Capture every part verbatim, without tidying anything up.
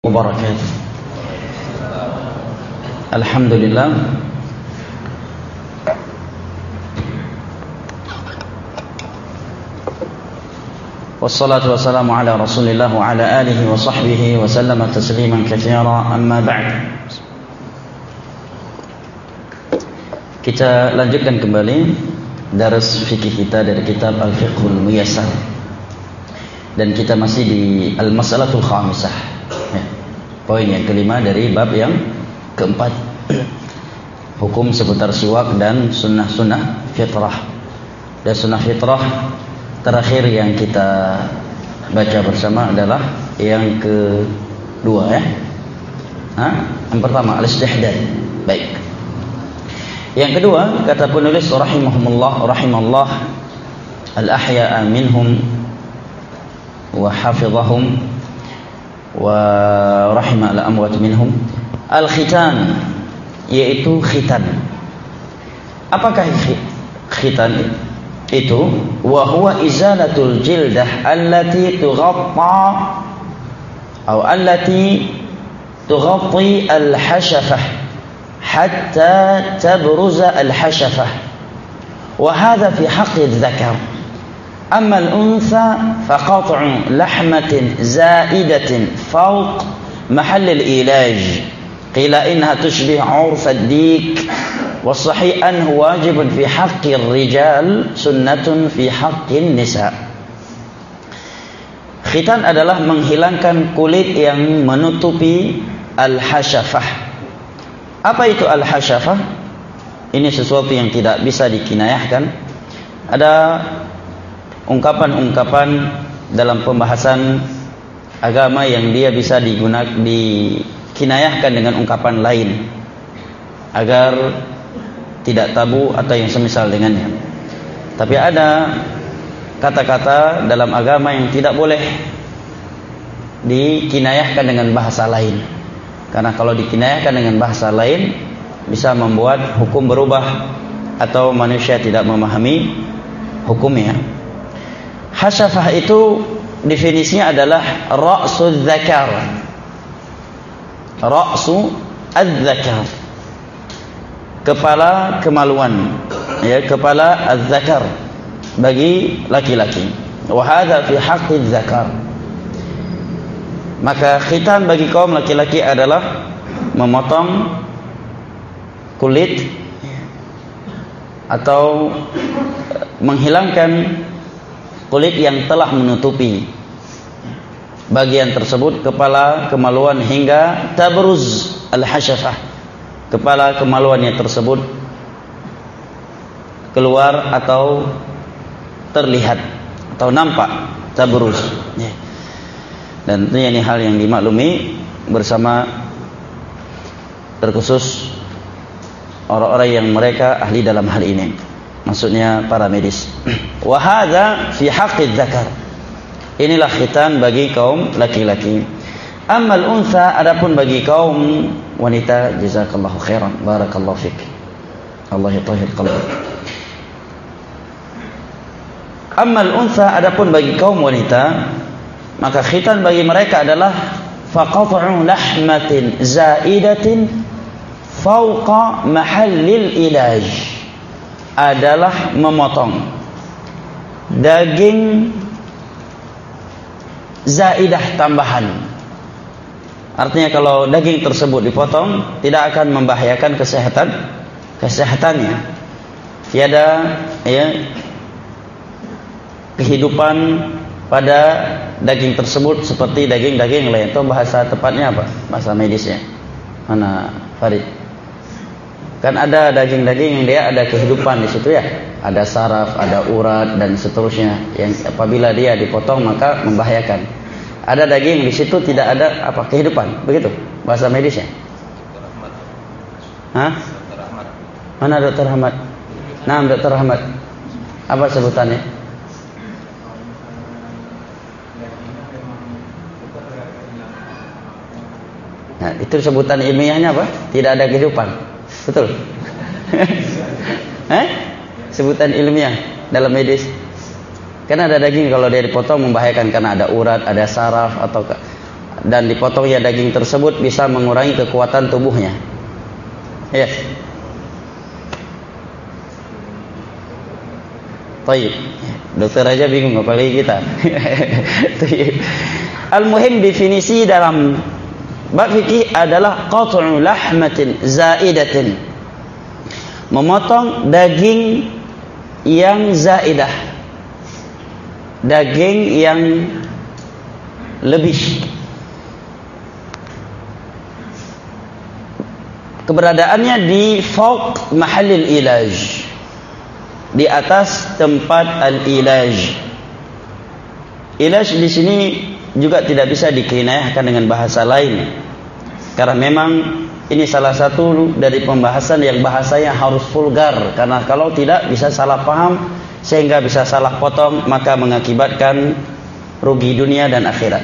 wabarakatuh. Alhamdulillah. Wassalatu wassalamu ala Rasulillah wa ala alihi wa sahbihi wa sallama tasliman katsira. Amma ba'd. Kita lanjutkan kembali daras fikih kita dari kitab Al-Fiqhul Muyassar. Dan kita masih di Al-Mas'alatul Khamisah. Ya, poin yang kelima dari bab yang keempat, hukum seputar siwak dan sunnah-sunnah fitrah. Dan sunnah fitrah terakhir yang kita baca bersama adalah yang kedua, ya. Hah? Yang pertama al-istihdad. Baik. Yang kedua, kata penulis rahimahumullah rahimallah al-ahya'a minhum wa hafizahum wa rahima al-amwat minhum, al-khitan, yaitu khitan. Apakah khitan itu? Wa huwa izalatul jildah allati tughatta atau allati tughatti al-hashafah hatta tabruza al-hashafah, wa hadha fi haqqi adh-dhakar. Amma al-untha faqat'u lahmatin za'idatin fawq mahall al-ilaj, qila innaha tushbih 'urf ad-dik, was-sahih annahu wajibun fi haqqi ar-rijal sunnatun fi haqqi an-nisa. Khitan adalah menghilangkan kulit yang menutupi al-hashafah. Apa itu al-hashafah? Ini sesuatu yang tidak bisa dikinayahkan. Ada ungkapan-ungkapan dalam pembahasan agama yang dia bisa digunakan, dikinayahkan dengan ungkapan lain agar tidak tabu atau yang semisal dengannya. Tapi ada kata-kata dalam agama yang tidak boleh dikinayahkan dengan bahasa lain, karena kalau dikinayahkan dengan bahasa lain bisa membuat hukum berubah atau manusia tidak memahami hukumnya. Hashafah itu definisinya adalah ra'su dzakar. Ra'su adz-dzakar, kepala kemaluan, ya, kepala adz-dzakar bagi laki-laki. Wa hadza fi haqqi adz-dzakar. Maka khitan bagi kaum laki-laki adalah memotong kulit atau menghilangkan kulit yang telah menutupi bagian tersebut, kepala kemaluan, hingga tabruz al-hashafah, kepala kemaluannya tersebut keluar atau terlihat atau nampak, tabruz. Dan tentunya ini hal yang dimaklumi bersama terkhusus orang-orang yang mereka ahli dalam hal ini, maksudnya para medis. Wa hadza fi haqqi dzakar. Inilah khitan bagi kaum laki-laki. Ammal untha, adapun bagi kaum wanita, jazakallahu khairan, barakallahu fik, Allah yutahhir qalbak. Ammal untha, adapun bagi kaum wanita, maka khitan bagi mereka adalah faqat'u lahmatin za'idatin fawqa mahallil ilaj, adalah memotong daging zaidah, tambahan. Artinya kalau daging tersebut dipotong tidak akan membahayakan kesehatan kesehatannya. Tiada, ya, kehidupan pada daging tersebut seperti daging-daging lain. Itu bahasa tepatnya apa? Bahasa medisnya. Mana Farid? Kan ada daging-daging yang dia ada kehidupan di situ, ya. Ada saraf, ada urat dan seterusnya, yang apabila dia dipotong maka membahayakan. Ada daging di situ tidak ada apa kehidupan, begitu bahasa medisnya. Hah? Mana Dokter Ahmad? Nah, Dokter Ahmad. Apa sebutannya? Nah, itu sebutan ilmiahnya apa? Tidak ada kehidupan. Betul? Eh? Sebutan ilmiah dalam medis. Karena ada daging kalau dia dipotong membahayakan karena ada urat, ada saraf atau dan dipotongnya daging tersebut bisa mengurangi kekuatan tubuhnya. Ya. Baik. Dokter aja bingung apalagi kita. Al-muhim definisi dalam bab fikih adalah qat'u lahmatin zaidatin. Memotong daging yang zaidah. Daging yang lebih. Keberadaannya di fauq mahallil ilaj, di atas tempat al-ilaj. Ilaj di sini juga tidak bisa dikinayahkan dengan bahasa lain, karena memang ini salah satu dari pembahasan yang bahasanya harus vulgar, karena kalau tidak bisa salah paham sehingga bisa salah potong, maka mengakibatkan rugi dunia dan akhirat.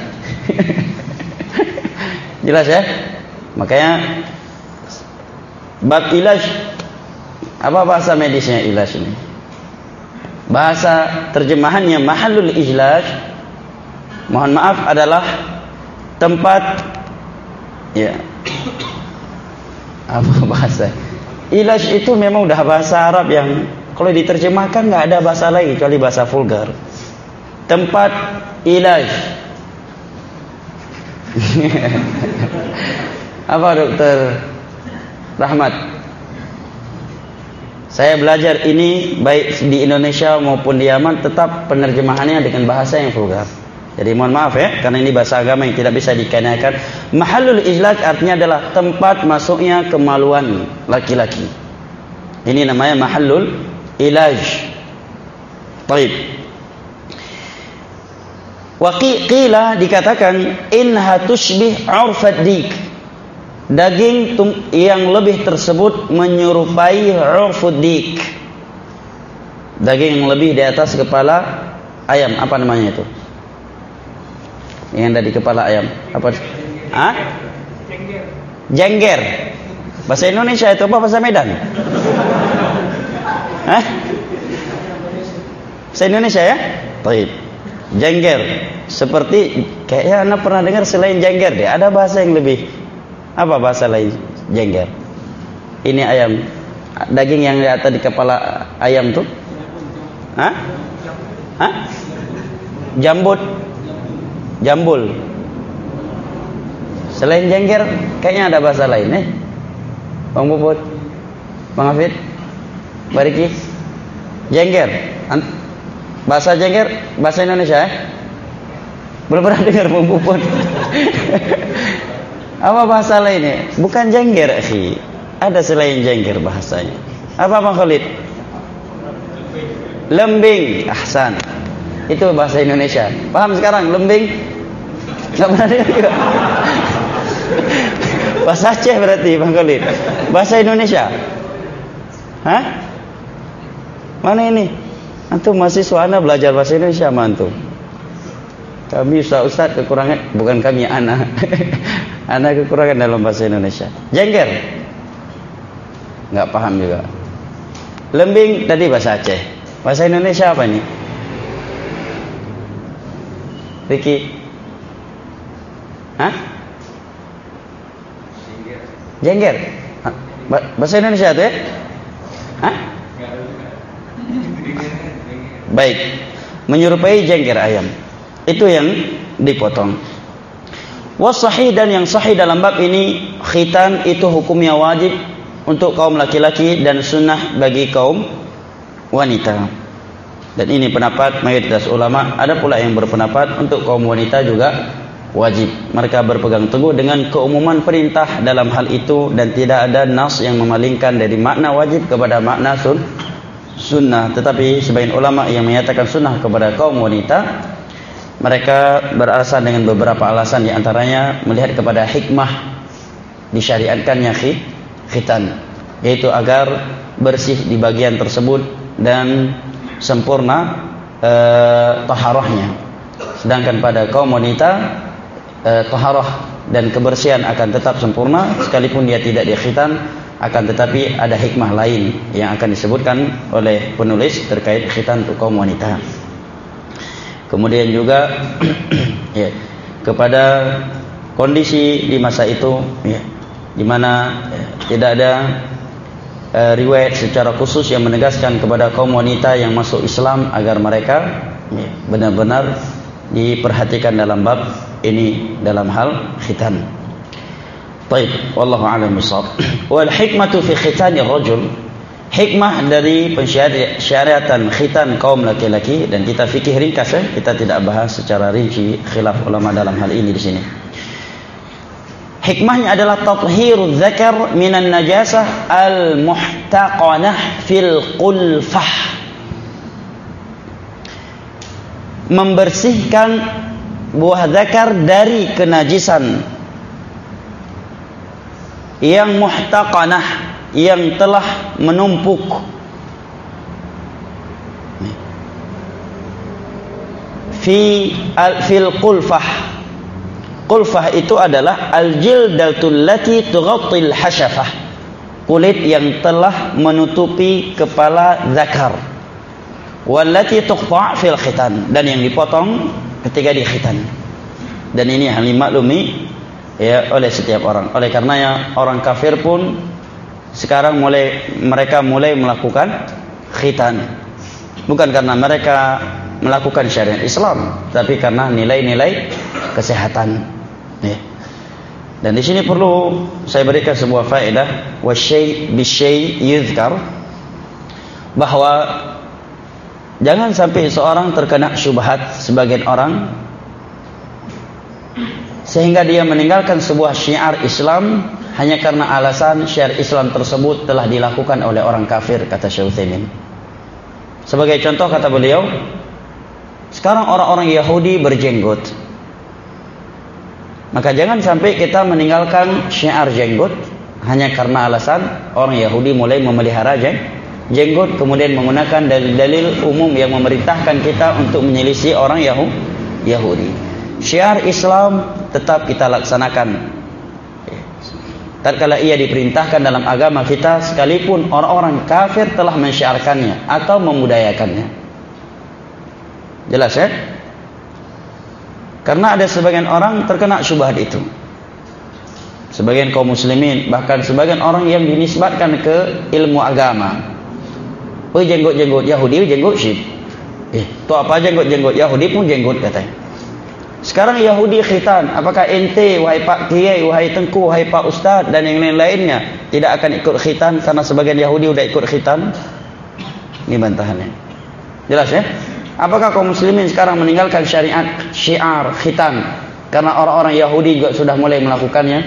Jelas ya? Makanya bab ilaj, apa bahasa medisnya ilaj ini? Bahasa terjemahannya mahallul ilaj, mohon maaf, adalah tempat, ya, apa bahasa ilaj itu memang udah bahasa Arab yang kalau diterjemahkan nggak ada bahasa lain kecuali bahasa vulgar. Tempat ilaj. Apa Dokter Rahmat? Saya belajar ini baik di Indonesia maupun di Yaman, tetap penerjemahannya dengan bahasa yang vulgar. Jadi mohon maaf ya, karena ini bahasa agama yang tidak bisa dikaitkan. Mahallul ijlaj artinya adalah tempat masuknya kemaluan laki-laki. Ini namanya mahallul ilaj. Baik. Wa qila dikatakan inha tushbih 'urfad dik. Daging yang lebih tersebut menyerupai 'urfud dik. Daging yang lebih di atas kepala ayam, apa namanya itu? Yang ada di kepala ayam, apa? Hah? Jengger. Jengger. Bahasa Indonesia itu apa, bahasa Medan? Hah? Bahasa Indonesia ya? Baik. Jengger. Seperti kayaknya anak pernah dengar selain jengger deh, ada bahasa yang lebih, apa bahasa lain jengger? Ini ayam, daging yang di atas di kepala ayam tuh. Hah? Hah? Jambut. Jambul. Selain jengger kayaknya ada bahasa lain eh. Bang Bubut, Bang Hafid, Bariki. Jengger. Bahasa jengger bahasa Indonesia eh? Belum pernah dengar Bang Bubut. Apa bahasa lainnya? Bukan jengger, akhi. Ada selain jengger bahasanya. Apa Bang Khalid? Lembing. Ahsan. Itu bahasa Indonesia. Paham sekarang lembing? Enggak pernah dengar juga. Bahasa Aceh berarti Bang Khalid. Bahasa Indonesia. Hah? Mana ini? Antum mahasiswa Anda belajar bahasa Indonesia sama antum. Kami ustaz-ustaz kekurangan, bukan kami, anak. Anak kekurangan dalam bahasa Indonesia. Jengger. Enggak paham juga. Lembing tadi bahasa Aceh. Bahasa Indonesia apa ini? Riki. Hah? Jengger. Bahasa Indonesia itu ya? Hah? Baik. Menyerupai jengger ayam. Itu yang dipotong. Wasahih, dan yang sahih dalam bab ini, khitan itu hukumnya wajib untuk kaum laki-laki dan sunnah bagi kaum wanita. Dan ini pendapat mayoritas ulama. Ada pula yang berpendapat untuk kaum wanita juga wajib. Mereka berpegang teguh dengan keumuman perintah dalam hal itu, dan tidak ada nas yang memalingkan dari makna wajib kepada makna sun, sunnah. Tetapi sebagian ulama yang menyatakan sunnah kepada kaum wanita, mereka beralasan dengan beberapa alasan, di antaranya melihat kepada hikmah disyariatkannya khitan, yaitu agar bersih di bagian tersebut dan sempurna e, taharahnya. Sedangkan pada kaum wanita e, taharah dan kebersihan akan tetap sempurna sekalipun dia tidak dikhitan, akan tetapi ada hikmah lain yang akan disebutkan oleh penulis terkait khitan untuk kaum wanita. Kemudian juga ya, kepada kondisi di masa itu, ya, di mana ya, tidak ada uh, riwayat secara khusus yang menegaskan kepada kaum wanita yang masuk Islam agar mereka ya, benar-benar diperhatikan dalam bab ini, dalam hal khitan. Baik, wallahu a'lam bishawab. Wal hikmatu fi khitani rajul, hikmah dari pensyariatan khitan kaum laki-laki, dan kita fikih ringkas ya, kita tidak bahas secara rinci khilaf ulama dalam hal ini di sini. Hikmahnya adalah tathhirudz dzakar minan najasah al-muhtaqanah fil qulfah. Membersihkan buah zakar dari kenajisan yang muhtaqanah, yang telah menumpuk. Fi al fil qulfah. Qulfah itu adalah al-jildatul lati tughattil hasyafah, kulit yang telah menutupi kepala zakar. Wallati tuqta' fil khitan, dan yang dipotong ketika di khitan. Dan ini hal dimaklumi ya oleh setiap orang. Oleh karenanya orang kafir pun sekarang mulai mereka mulai melakukan khitan, bukan karena mereka melakukan syariat Islam, tapi karena nilai-nilai kesehatan. Ya. Dan di sini perlu saya berikan sebuah faedah, wasyai bisyai yuzkar, bahwa jangan sampai seorang terkena syubhat sebagian orang sehingga dia meninggalkan sebuah syiar Islam hanya karena alasan syiar Islam tersebut telah dilakukan oleh orang kafir, kata Syekh Utsaimin. Sebagai contoh kata beliau, sekarang orang-orang Yahudi berjenggot. Maka jangan sampai kita meninggalkan syiar jenggot hanya karena alasan orang Yahudi mulai memelihara jenggot, kemudian menggunakan dalil-dalil umum yang memerintahkan kita untuk menyelisih orang Yahudi. Syiar Islam tetap kita laksanakan tatkala ia diperintahkan dalam agama kita, sekalipun orang-orang kafir telah mensyiarkannya atau memudayakannya. Jelas ya? Karena ada sebagian orang terkena syubhat itu, sebagian kaum muslimin, bahkan sebagian orang yang dinisbatkan ke ilmu agama. Oh, jenggot-jenggot Yahudi, jenggot Syekh. Eh, itu apa jenggot-jenggot Yahudi pun jenggot katanya. Sekarang Yahudi khitan, apakah ente wahai Pak Kiai, wahai Tengku, wahai Pak Ustaz dan yang lain-lainnya tidak akan ikut khitan karena sebagian Yahudi udah ikut khitan? Ini bantahannya. Jelas ya? Apakah kaum muslimin sekarang meninggalkan syariat syiar khitan karena orang-orang Yahudi juga sudah mulai melakukannya?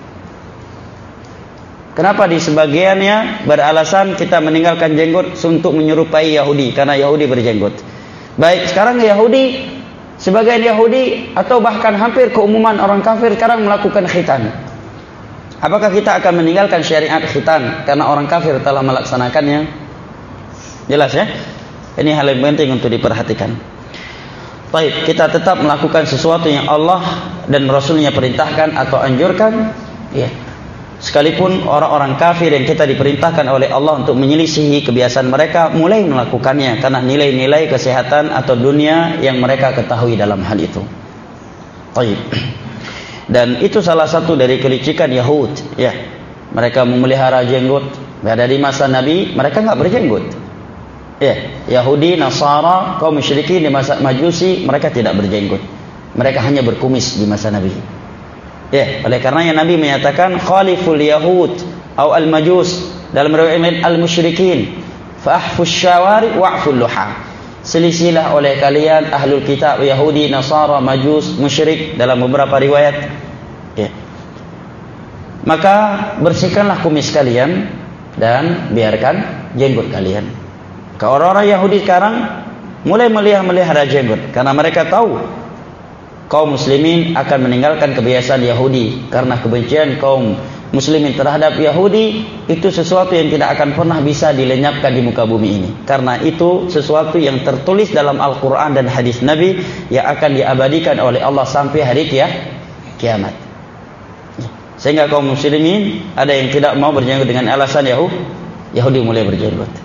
Kenapa di sebagiannya beralasan kita meninggalkan jenggot untuk menyerupai Yahudi karena Yahudi berjenggot? Baik, sekarang Yahudi, sebagian Yahudi atau bahkan hampir keumuman orang kafir sekarang melakukan khitan. Apakah kita akan meninggalkan syariat khitan karena orang kafir telah melaksanakannya? Jelas ya? Ini hal yang penting untuk diperhatikan. Baik, kita tetap melakukan sesuatu yang Allah dan Rasulnya perintahkan atau anjurkan, ya. Sekalipun orang-orang kafir yang kita diperintahkan oleh Allah untuk menyelisihi kebiasaan mereka mulai melakukannya karena nilai-nilai kesehatan atau dunia yang mereka ketahui dalam hal itu. Baik. Dan itu salah satu dari kelicikan Yahud, ya. Mereka memelihara jenggot. Dari masa Nabi mereka enggak berjenggot. Ya, Yahudi, Nasara, kaum musyrikin di masa Majusi mereka tidak berjenggot. Mereka hanya berkumis di masa Nabi. Ya, oleh karenanya Nabi menyatakan khaliful yahud atau al-majus, dalam riwayat al-musyrikin fa ahfus syawari wa'ful luha. Selisilah oleh kalian ahlul kitab Yahudi, Nasara, Majus, musyrik dalam beberapa riwayat. Ya. Maka bersihkanlah kumis kalian dan biarkan jenggot kalian. Orang-orang Yahudi sekarang mulai melihara jenggot karena mereka tahu kaum muslimin akan meninggalkan kebiasaan Yahudi, karena kebencian kaum muslimin terhadap Yahudi itu sesuatu yang tidak akan pernah bisa dilenyapkan di muka bumi ini, karena itu sesuatu yang tertulis dalam Al-Quran dan hadis Nabi yang akan diabadikan oleh Allah sampai hari kiamat. Sehingga kaum muslimin ada yang tidak mau berjenggot dengan alasan Yahudi, Yahudi mulai berjenggot.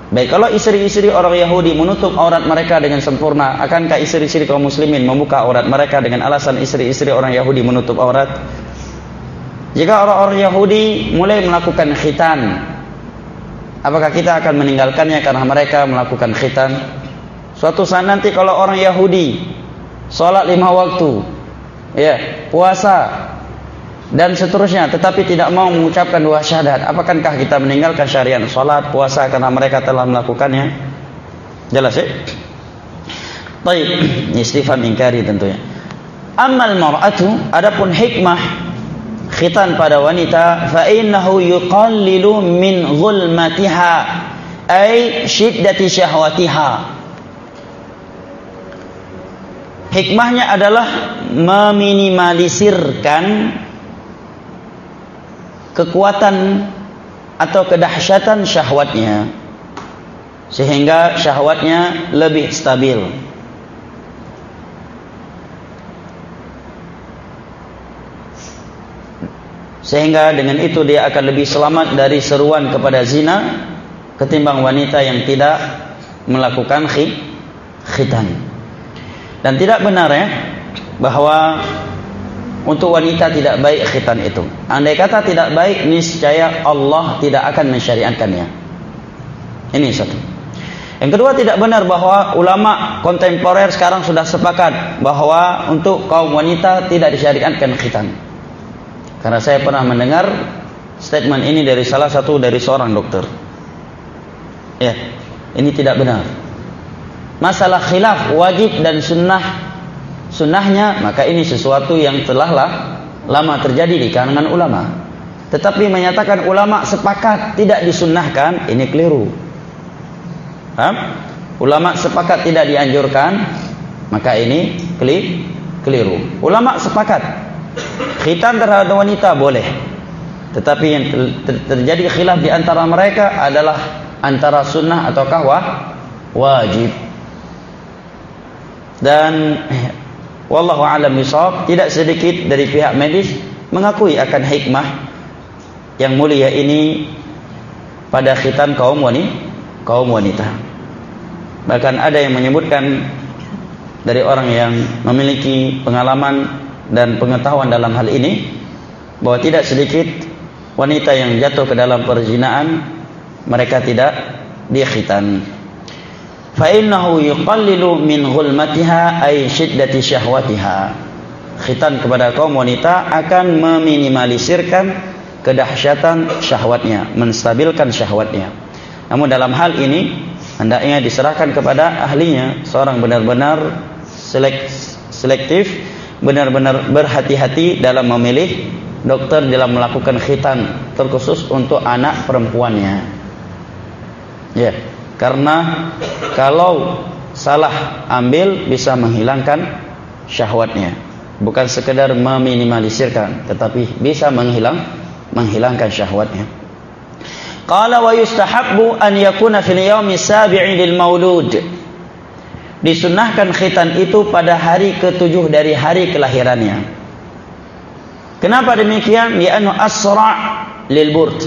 Baik, kalau istri-istri orang Yahudi menutup aurat mereka dengan sempurna, akankah istri-istri kaum muslimin membuka aurat mereka dengan alasan istri-istri orang Yahudi menutup aurat? Jika orang-orang Yahudi mulai melakukan khitan, apakah kita akan meninggalkannya karena mereka melakukan khitan? Suatu saat nanti kalau orang Yahudi sholat lima waktu, ya, puasa dan seterusnya, tetapi tidak mau mengucapkan dua syahadat, apakah kita meninggalkan syariat salat, puasa karena mereka telah melakukannya? Jelas ya? Baik, istifham ingkari tentunya. Amal mar'atu, adapun hikmah khitan pada wanita, fa innahu yuqallilu min zulmatiha ay syiddati syahwatiha. Hikmahnya adalah meminimalisirkan kekuatan atau kedahsyatan syahwatnya, sehingga syahwatnya lebih stabil. Sehingga dengan itu dia akan lebih selamat dari seruan kepada zina ketimbang wanita yang tidak melakukan khitan. Dan tidak benar ya bahwa untuk wanita tidak baik khitan itu. Andai kata tidak baik, niscaya Allah tidak akan mensyariatkannya. Ini satu. Yang kedua, tidak benar bahwa ulama kontemporer sekarang sudah sepakat bahwa untuk kaum wanita tidak disyariatkan khitan. Karena saya pernah mendengar statement ini dari salah satu dari seorang dokter. Ya, ini tidak benar. Masalah khilaf wajib dan sunnah, sunnahnya, maka ini sesuatu yang telah lah, lama terjadi di kalangan ulama. Tetapi menyatakan ulama sepakat tidak disunnahkan, ini keliru. Paham? Ulama sepakat tidak dianjurkan, maka ini keliru. Ulama sepakat khitan terhadap wanita boleh, tetapi yang ter- terjadi khilaf di antara mereka adalah antara sunnah ataukah wajib. Dan wallahu a'lam bishawab, tidak sedikit dari pihak medis mengakui akan hikmah yang mulia ini pada khitan kaum wanita, kaum wanita. Bahkan ada yang menyebutkan dari orang yang memiliki pengalaman dan pengetahuan dalam hal ini, bahwa tidak sedikit wanita yang jatuh ke dalam perzinaan mereka tidak dikhitan. Fa innahu yuqallilu min ghulmatiha ay syiddati syahwatiha. Khitan kepada kaum wanita akan meminimalisirkan kedahsyatan syahwatnya, menstabilkan syahwatnya. Namun dalam hal ini hendaknya diserahkan kepada ahlinya, seorang benar-benar selek, selektif, benar-benar berhati-hati dalam memilih dokter dalam melakukan khitan, terkhusus untuk anak perempuannya. Ya, karena kalau salah ambil bisa menghilangkan syahwatnya, bukan sekedar meminimalisirkan, tetapi bisa menghilang menghilangkan syahwatnya. Qala wa yustahabbu an yakuna fil yaumi sabi'i lil maulud. Disunnahkan khitan itu pada hari ketujuh dari hari kelahirannya. Kenapa demikian? Li'annu asra' lil burd.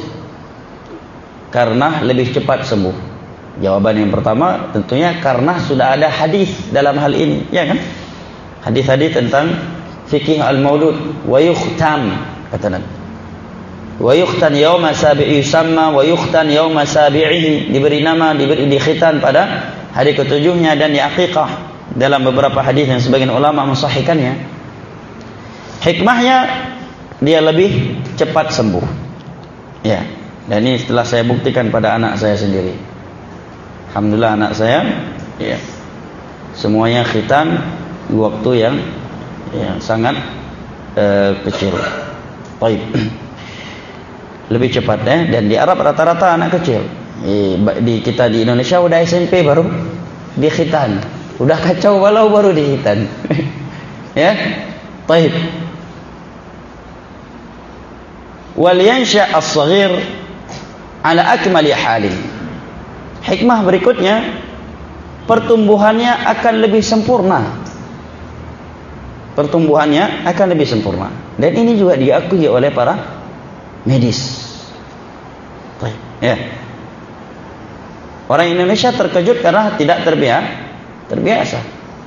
Karena lebih cepat sembuh. Jawaban yang pertama tentunya karena sudah ada hadis dalam hal ini, ya kan? Hadis-hadis tentang fikih al-maulud, wa yukhtam, kata Nabi. Wa yukhtan yauma sabi'i yusamma wa yukhtan yauma sabi'ihi, diberi nama, diberi dikhitan pada hari ketujuhnya dan di aqiqah. Dalam beberapa hadis yang sebagian ulama mensahihkannya. Hikmahnya dia lebih cepat sembuh. Ya, dan ini setelah saya buktikan pada anak saya sendiri. Alhamdulillah anak saya, ya, semuanya khitan di waktu yang yang sangat uh, kecil. Baik. Lebih cepat ya, dan di Arab rata-rata anak kecil. Di, di kita di Indonesia udah S M P baru dikhitan, udah kacau balau baru dikhitan. Ya, baik. Wal yansha as-saghir ala akmali halin. Hikmah berikutnya, pertumbuhannya akan lebih sempurna. Pertumbuhannya akan lebih sempurna. Dan ini juga diakui oleh para medis. Ya. Orang Indonesia terkejut karena tidak terbiasa. Terbiasa.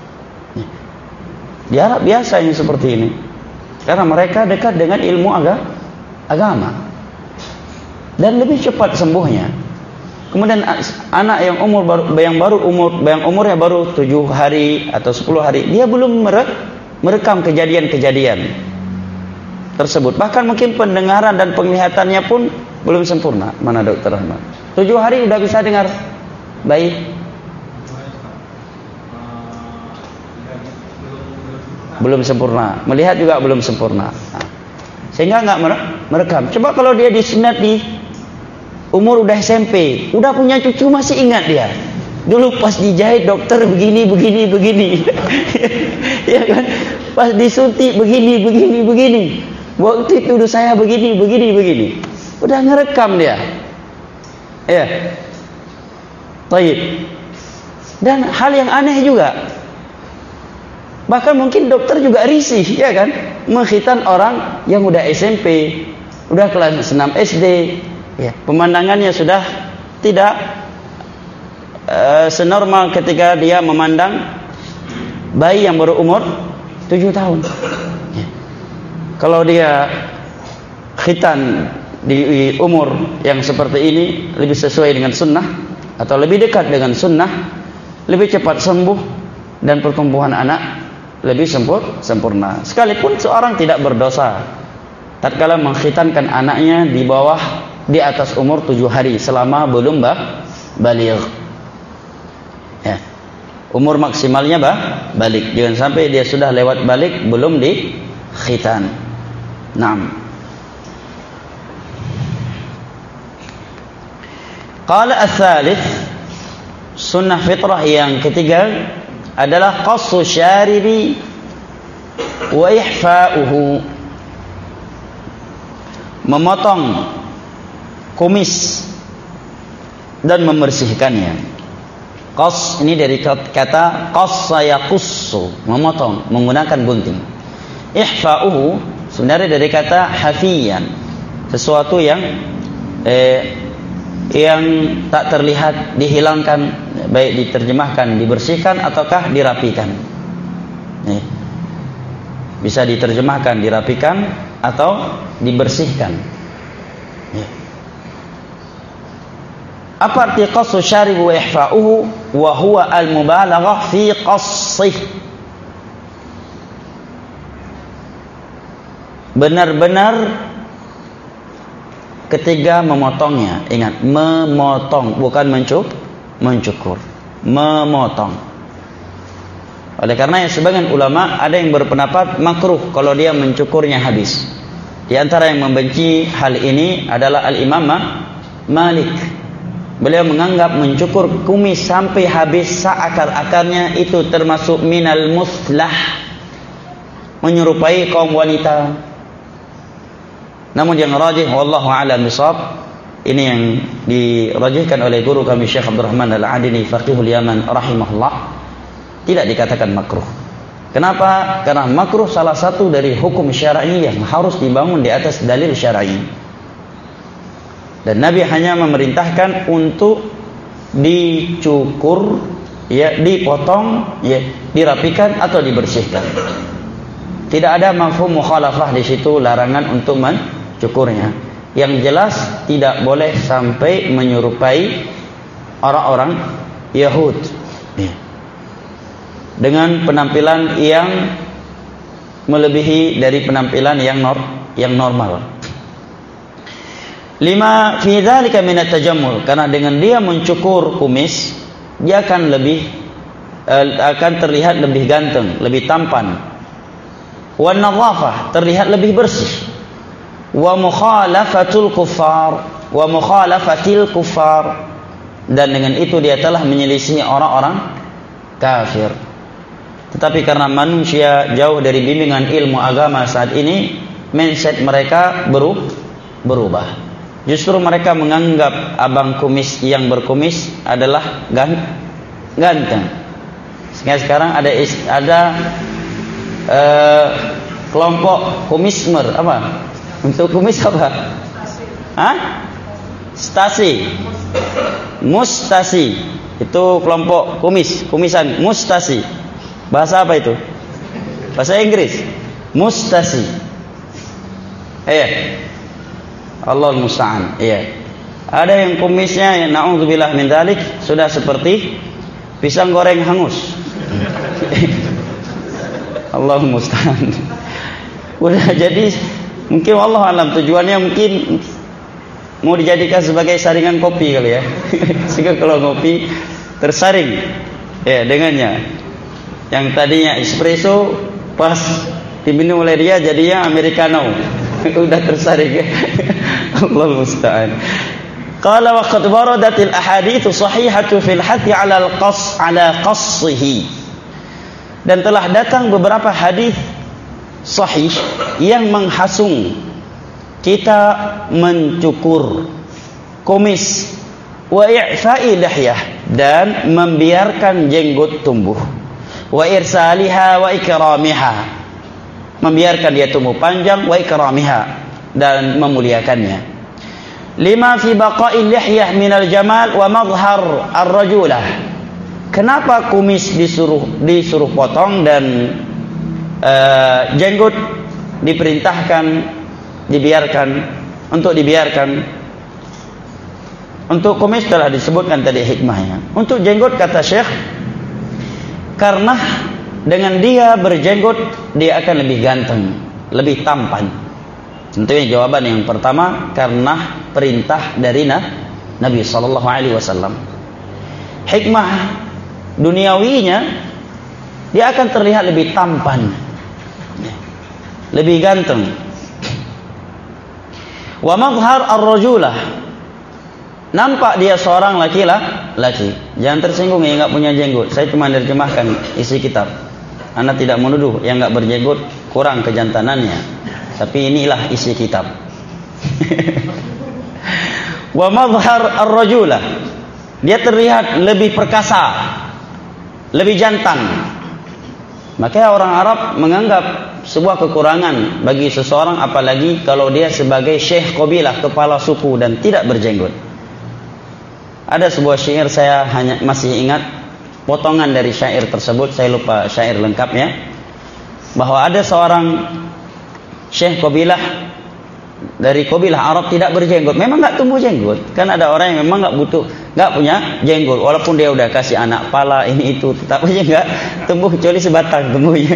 Di Arab biasa yang seperti ini. Karena mereka dekat dengan ilmu aga, agama. Dan lebih cepat sembuhnya. Kemudian anak yang umur baru, yang baru umur yang umurnya baru tujuh hari atau sepuluh hari, dia belum merekam kejadian-kejadian tersebut. Bahkan mungkin pendengaran dan penglihatannya pun belum sempurna. Mana Dokter Rahman? tujuh hari udah bisa dengar baik. Belum sempurna. Melihat juga belum sempurna. Nah, sehingga nggak merekam. Coba kalau dia disunat di umur udah S M P, udah punya cucu masih ingat dia. Dulu pas dijahit dokter begini, begini, begini. Ya kan? Pas disuntik begini, begini, begini. Waktu itu saya begini, begini, begini. Udah ngerekam dia. Ya. Baik. Dan hal yang aneh juga. Bahkan mungkin dokter juga risih, ya kan? Mengkhitan orang yang udah S M P, udah kelas enam S D, ya, pemandangannya sudah tidak uh, senormal ketika dia memandang bayi yang baru umur tujuh tahun. Ya. Kalau dia khitan di umur yang seperti ini lebih sesuai dengan sunnah atau lebih dekat dengan sunnah, lebih cepat sembuh dan pertumbuhan anak lebih sempur, sempurna. Sekalipun seorang tidak berdosa tatkala mengkhitankan anaknya di bawah di atas umur tujuh hari selama belum bah, baligh. Ya. Umur maksimalnya bah, balik. Jangan sampai dia sudah lewat balik belum di khitan. Naam. Qala ats-tsalits, sunnah fitrah yang ketiga adalah qassu syaribi wa ihfa'uhu, memotong kumis dan membersihkannya. Qas ini dari kata qassa yaqussu, memotong menggunakan gunting. Ihfa'uhu sebenarnya dari kata hafiyan, sesuatu yang eh, yang tak terlihat, dihilangkan, baik diterjemahkan dibersihkan ataukah dirapikan. Nih. Bisa diterjemahkan dirapikan atau dibersihkan. Nih. Apa arti qassu syarib wa ihfa'uhu? Wa huwa al-mubalaghah fi qassih. Benar-benar ketika memotongnya, ingat, memotong, bukan mencuk, mencukur, memotong. Oleh karena yang sebagian ulama ada yang berpendapat makruh kalau dia mencukurnya habis. Di antara yang membenci hal ini adalah Al-Imam Malik. Beliau menganggap mencukur kumis sampai habis seakar-akarnya itu termasuk minal muslah, menyerupai kaum wanita. Namun yang rajih wallahu a'lam bishawab, ini yang dirajihkan oleh guru kami Syekh Abdurrahman Al-Adini Faqihul Yaman rahimahullah, tidak dikatakan makruh. Kenapa? Karena makruh salah satu dari hukum syar'i yang harus dibangun di atas dalil syar'i. Dan Nabi hanya memerintahkan untuk dicukur, ya, dipotong, ya, dirapikan atau dibersihkan. Tidak ada mafhum mukhalafah di situ, larangan untuk mencukurnya. Yang jelas tidak boleh sampai menyerupai orang-orang Yahud, ya, dengan penampilan yang melebihi dari penampilan yang nor yang normal. Lima fi dzalika min at-tajammul, karena dengan dia mencukur kumis dia akan lebih uh, akan terlihat lebih ganteng, lebih tampan. Wa nadhafah, terlihat lebih bersih. Wa mukhalafatul kuffar, wa mukhalafatil kuffar, dan dengan itu dia telah menyelisih orang-orang kafir. Tetapi karena manusia jauh dari bimbingan ilmu agama saat ini, mindset mereka berubah. Justru mereka menganggap abang kumis yang berkumis adalah ganteng. Sehingga sekarang ada ada uh, kelompok kumismer, apa? Untuk kumis apa? Hah? Stasi. Mustasi itu kelompok kumis, kumisan. Mustasi bahasa apa itu? Bahasa Inggris. Mustasi. Iya. Allahul musta'an. Iya. Ada yang kumisnya, ya, na'udzubillah min dzalik, sudah seperti pisang goreng hangus. Allahul musta'an. Udah jadi mungkin Allah alam tujuannya mungkin mau dijadikan sebagai saringan kopi kali ya. Sehingga kalau ngopi tersaring ya dengannya. Yang tadinya espresso pas diminum oleh dia jadinya americano. Udah tersaring ya. Allahul musta'an. Qala wa qad waradatil ahadits sahihatu fil hathi 'ala al-qas 'ala qassihi. Dan telah datang beberapa hadis sahih yang menghasung kita mencukur kumis wa i'fa'i lihyah dan membiarkan jenggot tumbuh wa irsaliha wa ikramiha, membiarkan dia tumbuh panjang, wa ikramiha, dan memuliakannya. Lima fi baqa'il lihyah minal jamal wa madhhar ar-rajulah. Kenapa kumis disuruh disuruh potong dan uh, jenggot diperintahkan dibiarkan untuk dibiarkan? Untuk kumis telah disebutkan tadi hikmahnya. Untuk jenggot kata Syekh, karena dengan dia berjenggot dia akan lebih ganteng, lebih tampan. Tentunya jawaban yang pertama karena perintah dari Nabi sallallahu alaihi wasallam. Hikmah duniawinya, dia akan terlihat lebih tampan, lebih ganteng. Wa madhhar ar-rajulah, nampak dia seorang laki-laki. Jangan tersinggung yang enggak punya jenggot. Saya cuma menerjemahkan isi kitab. Anda tidak menuduh yang enggak berjenggot kurang kejantanannya. Tapi inilah isi kitab. Wa madhhar ar-rajulah, dia terlihat lebih perkasa, lebih jantan. Maka orang Arab menganggap sebuah kekurangan bagi seseorang, apalagi kalau dia sebagai syekh qabilah, kepala suku, dan tidak berjenggot. Ada sebuah syair, saya hanya masih ingat potongan dari syair tersebut, saya lupa syair lengkapnya, bahwa ada seorang syekh qabilah dari qabilah Arab tidak berjenggot. Memang enggak tumbuh jenggot. Kan ada orang yang memang enggak butuh, enggak punya jenggot, walaupun dia udah kasih anak pala ini itu, tetap aja enggak tumbuh kecuali sebatang tumbuhnya.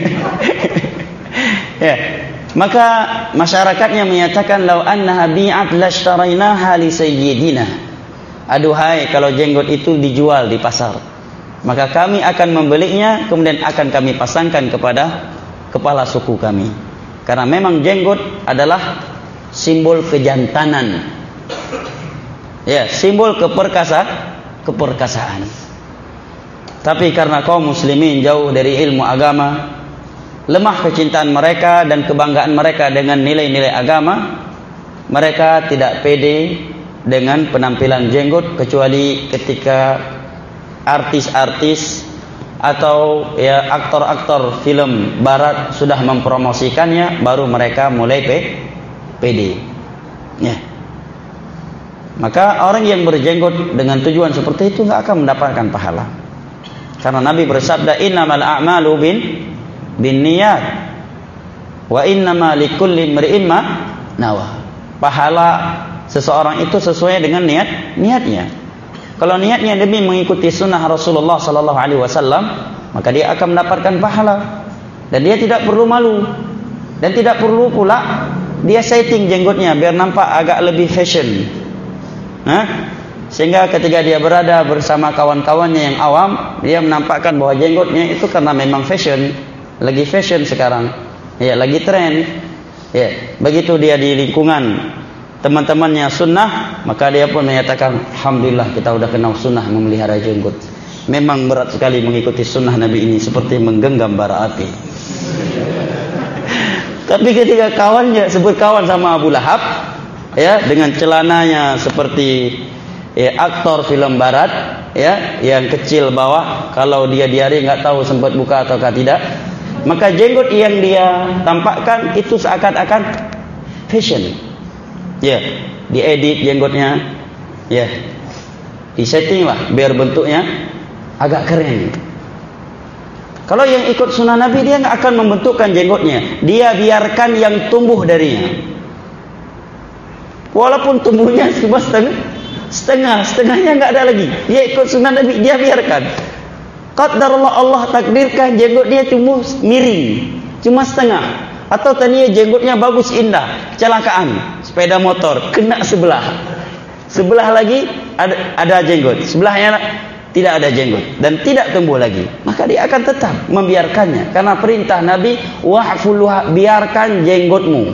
Ya. Maka masyarakatnya menyatakan, lau annaha bi'at lashtarainaha li sayyidina. Aduhai kalau jenggot itu dijual di pasar, maka kami akan membelinya, kemudian akan kami pasangkan kepada kepala suku kami. Karena memang jenggot adalah simbol kejantanan, ya, simbol keperkasa, keperkasaan. Tapi karena kaum muslimin jauh dari ilmu agama, lemah kecintaan mereka dan kebanggaan mereka dengan nilai-nilai agama, mereka tidak pede dengan penampilan jenggot, kecuali ketika artis-artis atau ya aktor-aktor film barat sudah mempromosikannya, baru mereka mulai pe, pede. Ya. Maka orang yang berjenggot dengan tujuan seperti itu enggak akan mendapatkan pahala. Karena Nabi bersabda, innamal a'malu bin binniyat wa innama likulli imri'in ma nawa. Pahala seseorang itu sesuai dengan niat niatnya. Kalau niatnya demi mengikuti sunnah Rasulullah sallallahu alaihi wasallam, maka dia akan mendapatkan pahala, dan dia tidak perlu malu, dan tidak perlu pula dia setting jenggotnya biar nampak agak lebih fashion. Nah, sehingga ketika dia berada bersama kawan-kawannya yang awam, dia menampakkan bahwa jenggotnya itu karena memang fashion, lagi fashion sekarang, ya, lagi tren. Ya, begitu dia di lingkungan teman-temannya sunnah, maka dia pun menyatakan, alhamdulillah kita udah kenal sunnah memelihara jenggot. Memang berat sekali mengikuti sunnah Nabi ini, seperti menggenggam bara api. Tapi ketika kawannya sebut kawan sama Abu Lahab, ya, dengan celananya seperti ya, aktor film barat, ya, yang kecil bawah, kalau dia diare nggak tahu sempat buka ataukah tidak, maka jenggot yang dia tampakkan itu seakan-akan fashion. Ya, diedit jenggotnya, ya, disetting lah biar bentuknya agak keren. Kalau yang ikut sunnah Nabi, dia nggak akan membentukkan jenggotnya, dia biarkan yang tumbuh darinya. Walaupun tumbuhnya cuma setengah, setengah, setengahnya nggak ada lagi. Dia ikut sunnah Nabi, dia biarkan. Qadarullah, Allah takdirkan jenggot dia tumbuh miring, cuma setengah. Atau tadinya jenggotnya bagus indah, kecelakaan, sepeda motor kena sebelah, sebelah lagi ada, ada jenggot, sebelahnya tidak ada jenggot dan tidak tumbuh lagi, maka dia akan tetap membiarkannya karena perintah Nabi, wahfuluha, biarkan jenggotmu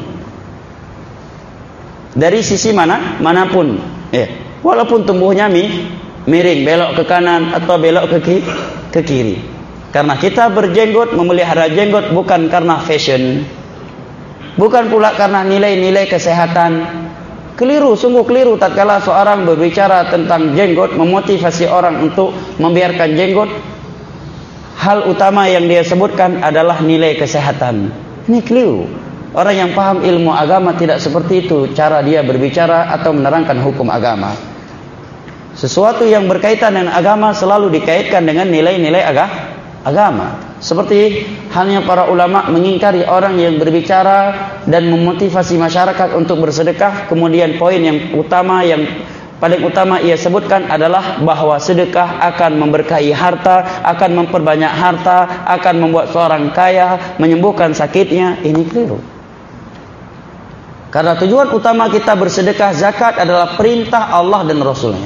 dari sisi mana manapun, ya, walaupun tumbuhnya mi, miring, belok ke kanan atau belok ke kiri, ke kiri. Karena kita berjenggot, memelihara jenggot bukan karena fashion, bukan pula karena nilai-nilai kesehatan. Keliru, sungguh keliru tatkala seorang berbicara tentang jenggot, memotivasi orang untuk membiarkan jenggot. Hal utama yang dia sebutkan adalah nilai kesehatan. Ini keliru. Orang yang paham ilmu agama tidak seperti itu cara dia berbicara atau menerangkan hukum agama. Sesuatu yang berkaitan dengan agama selalu dikaitkan dengan nilai-nilai aga- agama. Seperti halnya para ulama mengingkari orang yang berbicara dan memotivasi masyarakat untuk bersedekah. Kemudian poin yang utama, yang paling utama ia sebutkan adalah bahwa sedekah akan memberkahi harta, akan memperbanyak harta, akan membuat seorang kaya, menyembuhkan sakitnya. Ini keliru. Karena tujuan utama kita bersedekah zakat adalah perintah Allah dan Rasulnya,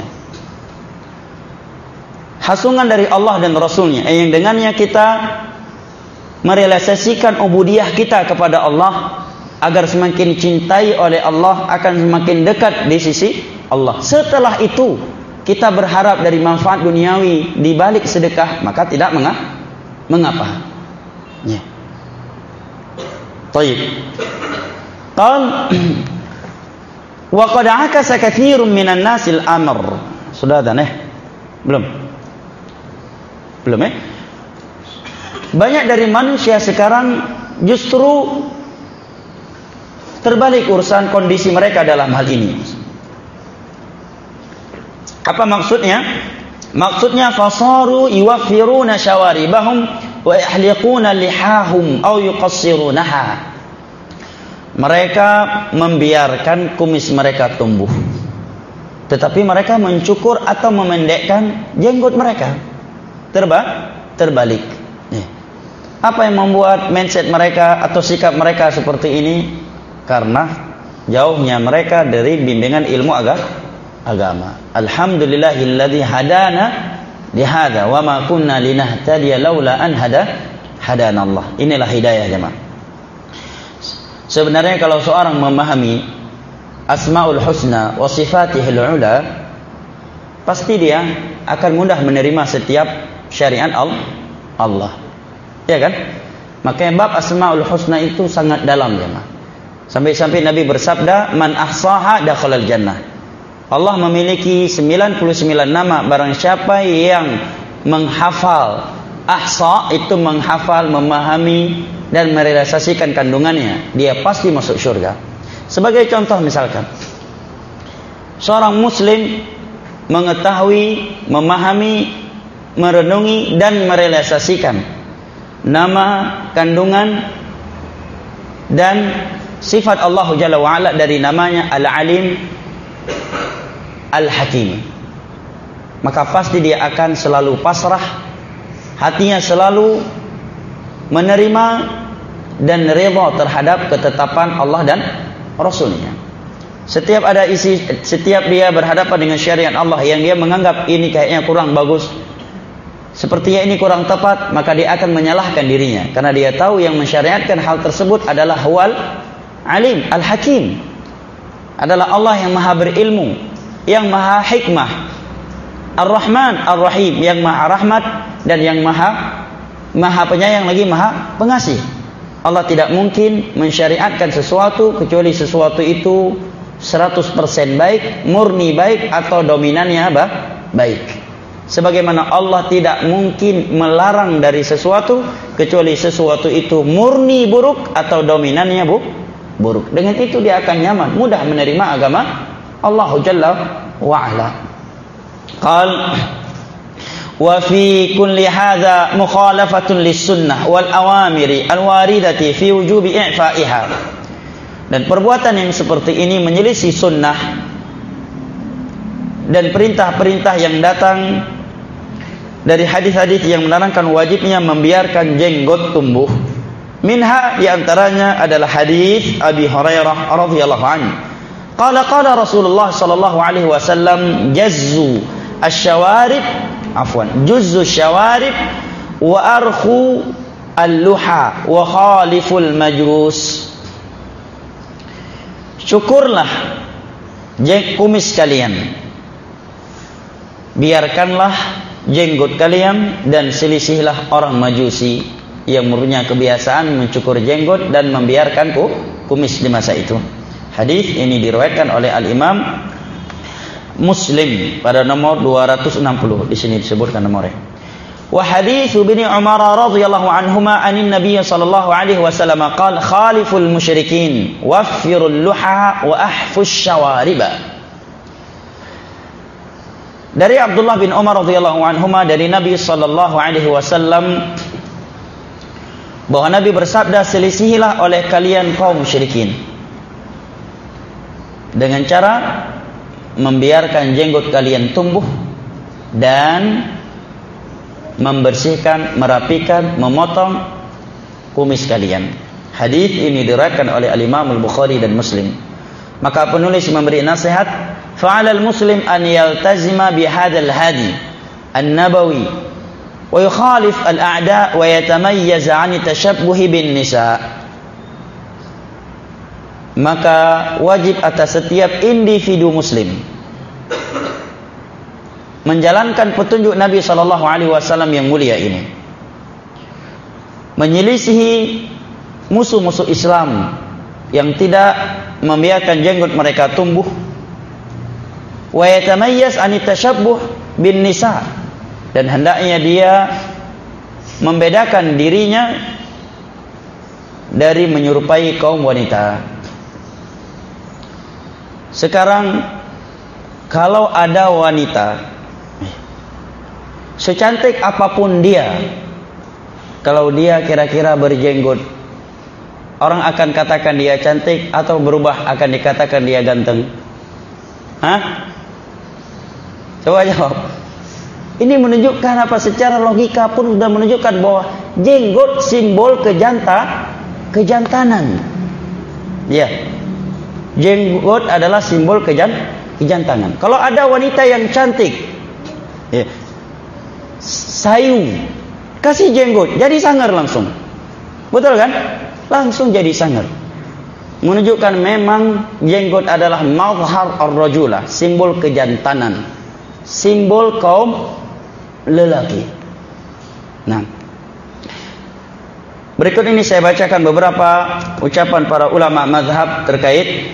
hasungan dari Allah dan Rasulnya, yang dengannya kita merealisasikan ubudiyah kita kepada Allah agar semakin cintai oleh Allah, akan semakin dekat di sisi Allah. Setelah itu kita berharap dari manfaat duniawi di balik sedekah, maka tidak mengapa. Ya. Baik. Qal wa qad akasa katsirun minan nasil amr. Sudah ada nih? Belum? Belum ya? Banyak dari manusia sekarang justru terbalik urusan kondisi mereka dalam hal ini. Apa maksudnya? Maksudnya fasaru yuwaffiruna syawaribahum wa yahliquna lihahum aw yuqassirunaha. Mereka membiarkan kumis mereka tumbuh, tetapi mereka mencukur atau memendekkan jenggot mereka. Terba terbalik. Apa yang membuat mindset mereka atau sikap mereka seperti ini? Karena jauhnya mereka dari bimbingan ilmu agama. Alhamdulillahilladzi hadana lihada wa ma kunna linahtadiya laula an hada hadanallah. Inilah hidayah jemaah. Sebenarnya kalau seorang memahami Asmaul Husna wa Sifatihil Ula, pasti dia akan mudah menerima setiap syariat Allah. Ya kan? Makanya bab Asmaul Husna itu sangat dalam ya, sampai-sampai Nabi bersabda, man ahsaha dakhalal jannah. Allah memiliki sembilan puluh sembilan nama. Barang siapa yang menghafal, ahsa itu menghafal, memahami dan merealisasikan kandungannya, dia pasti masuk surga. Sebagai contoh misalkan, seorang muslim mengetahui, memahami, merenungi dan merealisasikan nama, kandungan dan sifat Allah Jalla wa'ala dari namanya Al-Alim, Al-Hakim, maka pasti dia akan selalu pasrah, hatinya selalu menerima dan redha terhadap ketetapan Allah dan Rasulnya. Setiap ada isi, setiap dia berhadapan dengan syariat Allah yang dia menganggap ini kayaknya kurang bagus, sepertinya ini kurang tepat, maka dia akan menyalahkan dirinya, karena dia tahu yang mensyariatkan hal tersebut adalah Huwal Alim Al-Hakim, adalah Allah yang maha berilmu, yang maha hikmah, Ar-Rahman Ar-Rahim, yang maha rahmat dan yang maha maha penyayang lagi maha pengasih. Allah tidak mungkin mensyariatkan sesuatu kecuali sesuatu itu seratus persen baik, murni baik, atau dominannya apa? Baik. Sebagaimana Allah tidak mungkin melarang dari sesuatu kecuali sesuatu itu murni buruk atau dominannya bu, buruk. Dengan itu dia akan nyaman, mudah menerima agama Allah Jalla wa'ala. Qal wa fi kulli hadha mukhalafatun lis-sunnah wal awamiri al-waridati fi wujubi i'fa'iha. Dan perbuatan yang seperti ini menyelisih sunnah dan perintah-perintah yang datang dari hadis-hadis yang menerangkan wajibnya membiarkan jenggot tumbuh. Minha, di antaranya adalah hadis Abi Hurairah radhiyallahu anhu. Qala qala Rasulullah sallallahu alaihi wasallam jazzu asy-syawarib afwan juzzu syawarib wa arkhu al-luha wa khaliful majus. Syukurlah kumis kalian, biarkanlah jenggot kalian, dan selisihlah orang Majusi yang mempunyai kebiasaan mencukur jenggot dan membiarkan kumis di masa itu. Hadis ini diriwayatkan oleh Al-Imam Muslim pada nomor dua ratus enam puluh. Di sini disebutkan nomornya. Wa hadits Ibnu Umar radhiyallahu anhuma anin Nabiy sallallahu alaihi wasallam qala khaliful musyrikin waffirul luha wa ahfus syawariba. Dari Abdullah bin Umar radhiyallahu anhuma dari Nabi sallallahu alaihi wasallam bahwa Nabi bersabda, selisihilah oleh kalian kaum musyrikin dengan cara membiarkan jenggot kalian tumbuh dan membersihkan, merapikan, memotong kumis kalian. Hadis ini diriwayatkan oleh Al-Imam Al-Bukhari dan Muslim. Maka penulis memberi nasihat, fa'alal muslim an yaltazima bihadzal hadi an-nabawi wa yukhalif al-a'da wa yatamayyiz 'an tashabbuhi bin nisa. Maka wajib atas setiap individu muslim menjalankan petunjuk Nabi sallallahu alaihi wasallam yang mulia ini, menyelisihi musuh-musuh Islam yang tidak membiarkan jenggot mereka tumbuh, wa yatamayyaz an tashabbuh bin nisa, dan hendaknya dia membedakan dirinya dari menyerupai kaum wanita. Sekarang kalau ada wanita secantik apapun dia, kalau dia kira-kira berjenggot, orang akan katakan dia cantik atau berubah akan dikatakan dia ganteng? Hah? Coba jawab. Ini menunjukkan apa? Secara logika pun sudah menunjukkan bahwa jenggot simbol kejanta, kejantanan. Ya, jenggot adalah simbol kejan, kejantanan. Kalau ada wanita yang cantik, ya, sayu, kasih jenggot, jadi sangar langsung. Betul kan? Langsung jadi sangar. Menunjukkan memang jenggot adalah mazhar ar-rajulah, simbol kejantanan, simbol kaum lelaki. Nah, berikut ini saya bacakan beberapa ucapan para ulama mazhab terkait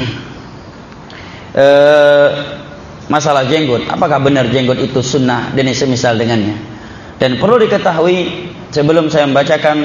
uh, masalah jenggot. Apakah benar jenggot itu sunnah dan semisal dengannya? Dan perlu diketahui sebelum saya membacakan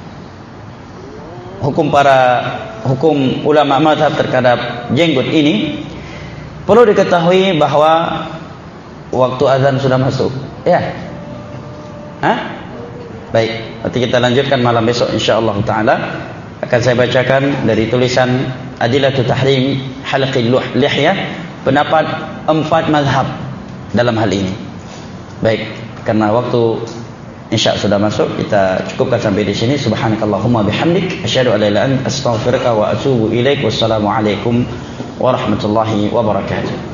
hukum para hukum ulama mazhab terhadap jenggot ini, perlu diketahui bahwa waktu azan sudah masuk. Ya. Hah? Baik, nanti kita lanjutkan malam besok insyaallah taala. Akan saya bacakan dari tulisan Adilatu Tahrim Halqil Lihya, pendapat empat mazhab dalam hal ini. Baik, karena waktu insya sudah masuk, kita cukupkan sampai di sini. Subhanakallahumma bihamdik, asyhadu an la ilaha illa anta, astaghfiruka wa atubu ilaik. Wassalamu alaikum warahmatullahi wabarakatuh.